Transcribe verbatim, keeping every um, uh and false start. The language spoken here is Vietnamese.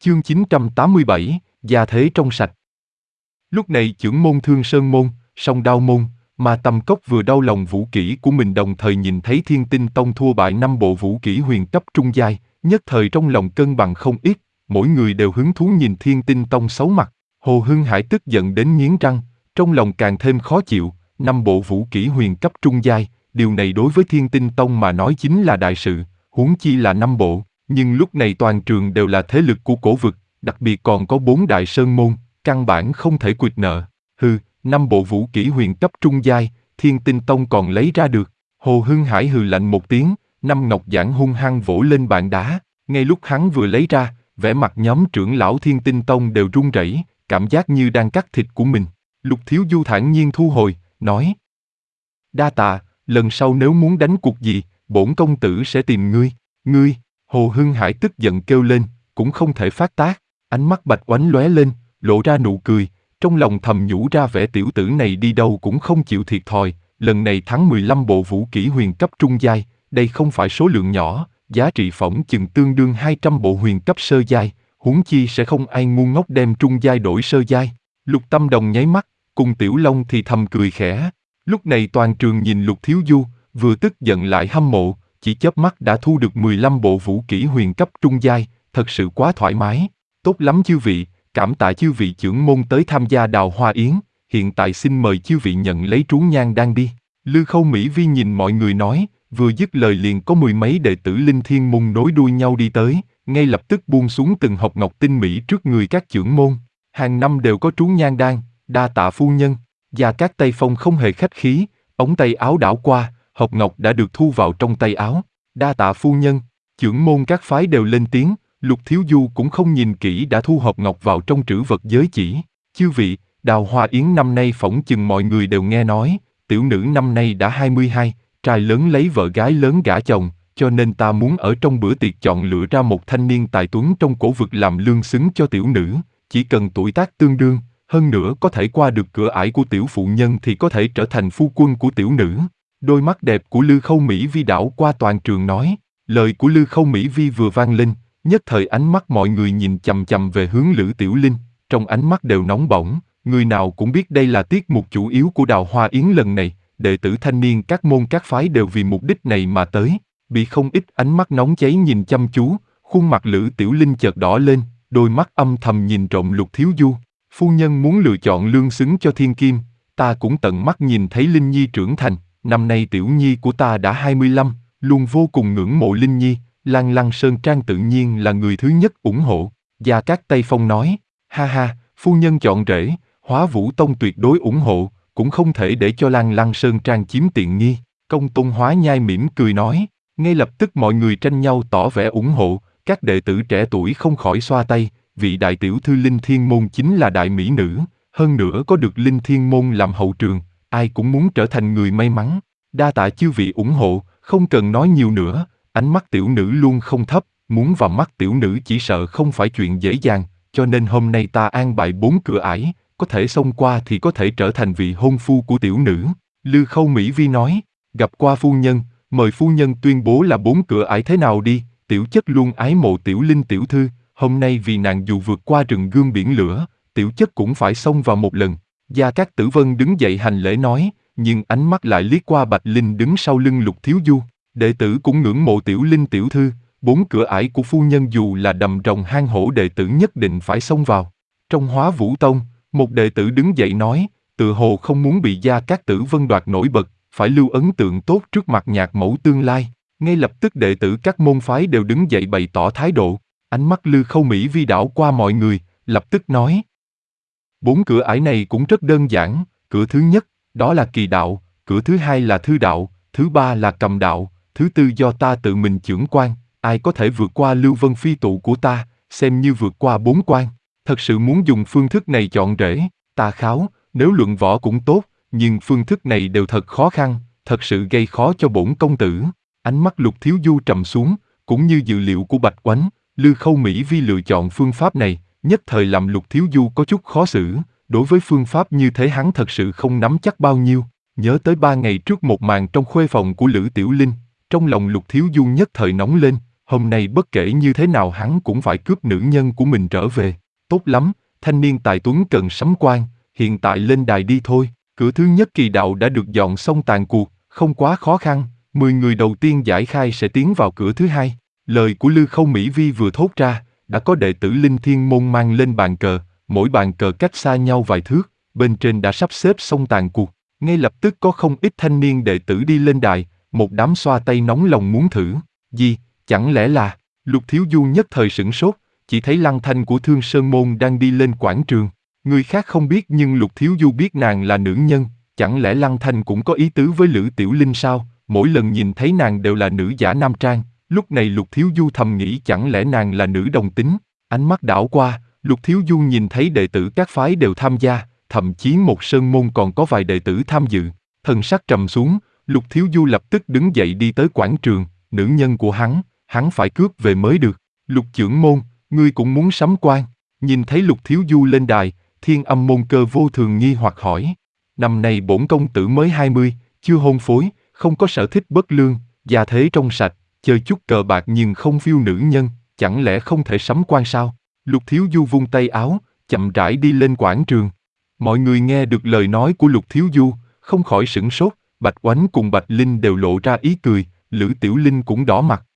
Chương chín trăm tám mươi bảy, gia thế trong sạch. Lúc này chưởng môn Thương Sơn môn, Song Đao môn, mà Tầm Cốc vừa đau lòng vũ kỹ của mình đồng thời nhìn thấy Thiên Tinh Tông thua bại năm bộ vũ kỹ huyền cấp trung giai, nhất thời trong lòng cân bằng không ít, mỗi người đều hứng thú nhìn Thiên Tinh Tông xấu mặt. Hồ Hưng Hải tức giận đến nghiến răng, trong lòng càng thêm khó chịu, năm bộ vũ kỹ huyền cấp trung giai, điều này đối với Thiên Tinh Tông mà nói chính là đại sự, huống chi là năm bộ. Nhưng lúc này toàn trường đều là thế lực của cổ vực, đặc biệt còn có bốn đại sơn môn, căn bản không thể quỵt nợ. Hừ, năm bộ vũ kỹ huyền cấp trung giai, Thiên Tinh Tông còn lấy ra được. Hồ Hưng Hải hừ lạnh một tiếng, năm ngọc giản hung hăng vỗ lên bàn đá. Ngay lúc hắn vừa lấy ra, vẻ mặt nhóm trưởng lão Thiên Tinh Tông đều run rẩy, cảm giác như đang cắt thịt của mình. Lục Thiếu Du thản nhiên thu hồi, nói: đa tạ, lần sau nếu muốn đánh cuộc gì, bổn công tử sẽ tìm ngươi. Ngươi? Hồ Hưng Hải tức giận kêu lên, cũng không thể phát tác, ánh mắt bạch oánh lóe lên, lộ ra nụ cười, trong lòng thầm nhủ ra vẻ tiểu tử này đi đâu cũng không chịu thiệt thòi, lần này thắng mười lăm bộ vũ kỹ huyền cấp trung giai, đây không phải số lượng nhỏ, giá trị phỏng chừng tương đương hai trăm bộ huyền cấp sơ giai, huống chi sẽ không ai ngu ngốc đem trung giai đổi sơ giai. Lục Tâm Đồng nháy mắt, cùng Tiểu Long thì thầm cười khẽ. Lúc này toàn trường nhìn Lục Thiếu Du, vừa tức giận lại hâm mộ, chỉ chớp mắt đã thu được mười lăm bộ vũ kỹ huyền cấp trung giai, thật sự quá thoải mái. Tốt lắm chư vị, cảm tạ chư vị trưởng môn tới tham gia đào hoa yến, hiện tại xin mời chư vị nhận lấy trú nhang đan đi. Lư Khâu Mỹ Vi nhìn mọi người nói, vừa dứt lời liền có mười mấy đệ tử Linh Thiên môn nối đuôi nhau đi tới, ngay lập tức buông xuống từng hộp ngọc tinh mỹ trước người các trưởng môn. Hàng năm đều có trú nhang đan, đa tạ phu nhân. Và các Tây Phong không hề khách khí, ống tay áo đảo qua, hộp ngọc đã được thu vào trong tay áo. Đa tạ phu nhân. Trưởng môn các phái đều lên tiếng, Lục Thiếu Du cũng không nhìn kỹ đã thu hộp ngọc vào trong trữ vật giới chỉ. Chư vị, đào hoa yến năm nay phỏng chừng mọi người đều nghe nói, tiểu nữ năm nay đã hai mươi hai, trai lớn lấy vợ gái lớn gả chồng, cho nên ta muốn ở trong bữa tiệc chọn lựa ra một thanh niên tài tuấn trong cổ vực làm lương xứng cho tiểu nữ, chỉ cần tuổi tác tương đương, hơn nữa có thể qua được cửa ải của tiểu phụ nhân thì có thể trở thành phu quân của tiểu nữ. Đôi mắt đẹp của Lư Khâu Mỹ Vi đảo qua toàn trường nói, lời của Lư Khâu Mỹ Vi vừa vang lên, nhất thời ánh mắt mọi người nhìn chằm chằm về hướng Lữ Tiểu Linh, trong ánh mắt đều nóng bỏng, người nào cũng biết đây là tiết mục chủ yếu của đào hoa yến lần này, đệ tử thanh niên các môn các phái đều vì mục đích này mà tới, bị không ít ánh mắt nóng cháy nhìn chăm chú, khuôn mặt Lữ Tiểu Linh chợt đỏ lên, đôi mắt âm thầm nhìn trộm Lục Thiếu Du. Phu nhân muốn lựa chọn lương xứng cho thiên kim, ta cũng tận mắt nhìn thấy Linh Nhi trưởng thành, năm nay tiểu nhi của ta đã hai mươi lăm, luôn vô cùng ngưỡng mộ Linh Nhi, Lan Lăng Sơn Trang tự nhiên là người thứ nhất ủng hộ. Gia Cát Tây Phong nói, ha ha, phu nhân chọn rể, Hóa Vũ Tông tuyệt đối ủng hộ, cũng không thể để cho Lan Lăng Sơn Trang chiếm tiện nghi. Công Tôn Hóa Nhai mỉm cười nói, ngay lập tức mọi người tranh nhau tỏ vẻ ủng hộ, các đệ tử trẻ tuổi không khỏi xoa tay, vị đại tiểu thư Linh Thiên môn chính là đại mỹ nữ, hơn nữa có được Linh Thiên môn làm hậu trường, ai cũng muốn trở thành người may mắn. Đa tạ chư vị ủng hộ, không cần nói nhiều nữa, ánh mắt tiểu nữ luôn không thấp, muốn vào mắt tiểu nữ chỉ sợ không phải chuyện dễ dàng, cho nên hôm nay ta an bài bốn cửa ải, có thể xông qua thì có thể trở thành vị hôn phu của tiểu nữ. Lư Khâu Mỹ Vi nói, gặp qua phu nhân, mời phu nhân tuyên bố là bốn cửa ải thế nào đi, tiểu chất luôn ái mộ tiểu Linh tiểu thư, hôm nay vì nàng dù vượt qua rừng gươm biển lửa, tiểu chất cũng phải xông vào một lần. Gia Cát Tử Vân đứng dậy hành lễ nói, nhưng ánh mắt lại liếc qua Bạch Linh đứng sau lưng Lục Thiếu Du, đệ tử cũng ngưỡng mộ tiểu Linh tiểu thư, bốn cửa ải của phu nhân dù là đầm rồng hang hổ đệ tử nhất định phải xông vào. Trong Hóa Vũ Tông, một đệ tử đứng dậy nói, tự hồ không muốn bị Gia Cát Tử Vân đoạt nổi bật, phải lưu ấn tượng tốt trước mặt nhạc mẫu tương lai. Ngay lập tức đệ tử các môn phái đều đứng dậy bày tỏ thái độ. Ánh mắt Lư Khâu Mỹ Vi đảo qua mọi người, lập tức nói, bốn cửa ải này cũng rất đơn giản, cửa thứ nhất, đó là kỳ đạo, cửa thứ hai là thư đạo, thứ ba là cầm đạo, thứ tư do ta tự mình chưởng quan, ai có thể vượt qua Lưu Vân Phi tụ của ta, xem như vượt qua bốn quan. Thật sự muốn dùng phương thức này chọn rể, ta kháo, nếu luận võ cũng tốt, nhưng phương thức này đều thật khó khăn, thật sự gây khó cho bổn công tử. Ánh mắt Lục Thiếu Du trầm xuống, cũng như dự liệu của Bạch Oánh, Lư Khâu Mỹ Vi lựa chọn phương pháp này, nhất thời làm Lục Thiếu Du có chút khó xử, đối với phương pháp như thế hắn thật sự không nắm chắc bao nhiêu. Nhớ tới ba ngày trước một màn trong khuê phòng của Lữ Tiểu Linh, trong lòng Lục Thiếu Du nhất thời nóng lên, hôm nay bất kể như thế nào hắn cũng phải cướp nữ nhân của mình trở về. Tốt lắm, thanh niên tài tuấn cần sấm quan, hiện tại lên đài đi thôi. Cửa thứ nhất kỳ đạo đã được dọn xong tàn cuộc, không quá khó khăn, mười người đầu tiên giải khai sẽ tiến vào cửa thứ hai. Lời của Lư Khâu Mỹ Vi vừa thốt ra, đã có đệ tử Linh Thiên Môn mang lên bàn cờ, mỗi bàn cờ cách xa nhau vài thước, bên trên đã sắp xếp xong tàn cuộc. Ngay lập tức có không ít thanh niên đệ tử đi lên đài, một đám xoa tay nóng lòng muốn thử. Gì, chẳng lẽ là... Lục Thiếu Du nhất thời sửng sốt, chỉ thấy Lăng Thanh của Thương Sơn Môn đang đi lên quảng trường. Người khác không biết nhưng Lục Thiếu Du biết nàng là nữ nhân, chẳng lẽ Lăng Thanh cũng có ý tứ với Lữ Tiểu Linh sao? Mỗi lần nhìn thấy nàng đều là nữ giả nam trang, lúc này Lục Thiếu Du thầm nghĩ chẳng lẽ nàng là nữ đồng tính. Ánh mắt đảo qua, Lục Thiếu Du nhìn thấy đệ tử các phái đều tham gia, thậm chí một sơn môn còn có vài đệ tử tham dự. Thần sắc trầm xuống, Lục Thiếu Du lập tức đứng dậy đi tới quảng trường, nữ nhân của hắn, hắn phải cướp về mới được. Lục trưởng môn, ngươi cũng muốn sắm quan? Nhìn thấy Lục Thiếu Du lên đài, Thiên Âm môn cơ vô thường nghi hoặc hỏi. Năm nay bổn công tử mới hai mươi, chưa hôn phối, không có sở thích bất lương, gia thế trong sạch, chơi chút cờ bạc nhưng không phiêu nữ nhân, chẳng lẽ không thể sắm quan sao? Lục Thiếu Du vung tay áo, chậm rãi đi lên quảng trường. Mọi người nghe được lời nói của Lục Thiếu Du, không khỏi sửng sốt, Bạch Oánh cùng Bạch Linh đều lộ ra ý cười, Lữ Tiểu Linh cũng đỏ mặt.